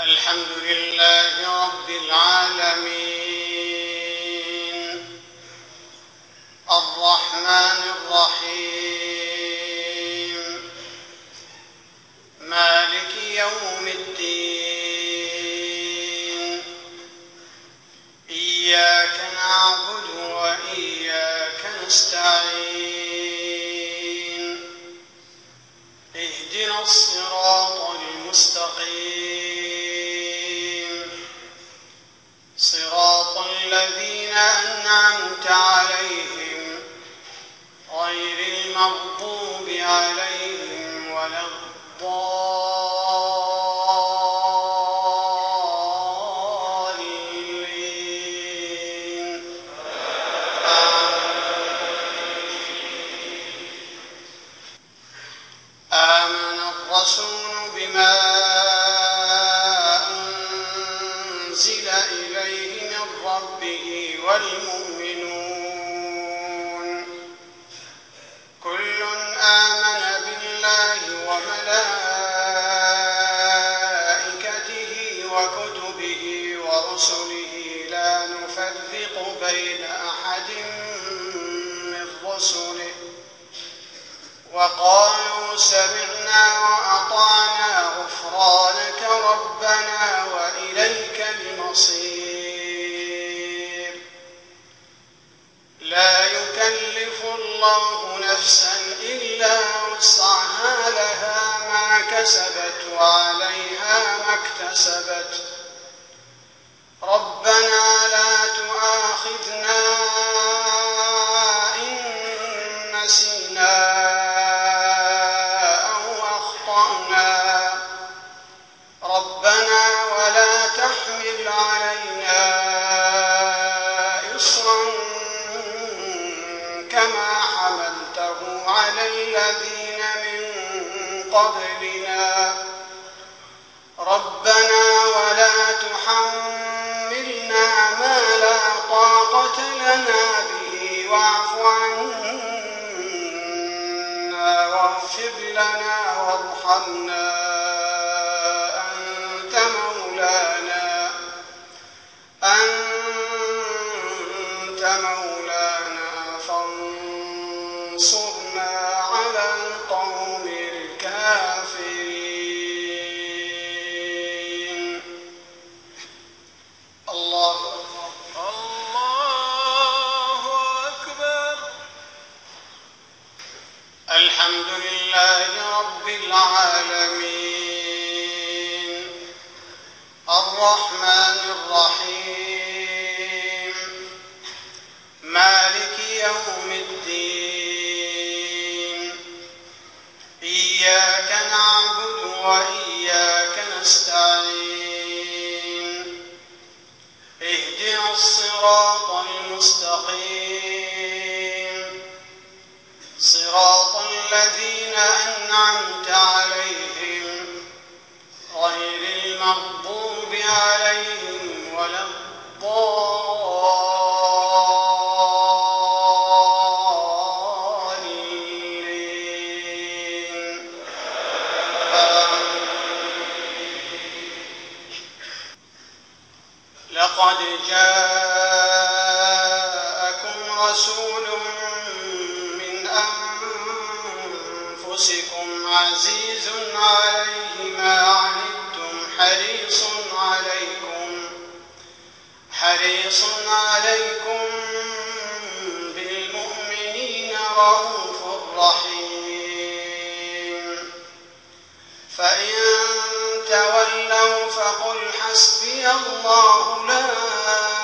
الحمد لله رب العالمين الرحمن الرحيم مالك يوم الدين إياك نعبد وإياك نستعين اهدنا الصراط المستقيم صراط الذين أنعمت عليهم غير المغضوب عليهم ولا الضالين آمن الرسول بما أنزل إليه من ربه والمؤمنون كل آمن بالله وملائكته وكتبه ورسله لا نفرق بين أحد من رسله وقالوا سمعنا وأطعنا غفرانك ربنا وإليك المصير لا يكلف الله نفسا إلا وسعها لها ما كسبت وعليها ما اكتسبت ربنا لا تؤاخذنا إن نسينا ربنا ولا تحمل علينا إصرا كما حملته على الذين من قبلنا ربنا ولا تحملنا ما لا طاقة لنا به واعف عنا واغفر لنا وارحمنا أنت مولانا فانصرنا على القوم الكافرين الله أكبر الحمد لله رب العالمين الرحمن الرحيم مالك يوم الدين إياك نعبد وإياك نستعين اهدنا الصراط المستقيم صراط الذين أنعمت عليهم غير المغضوب عليهم ولا الضالين لقد جاءكم رسول من أنفسكم عزيز عليه ما عنتم حريص عليكم بالمؤمنين رؤوف رحيم فإن تولوا فقل حسبي الله لا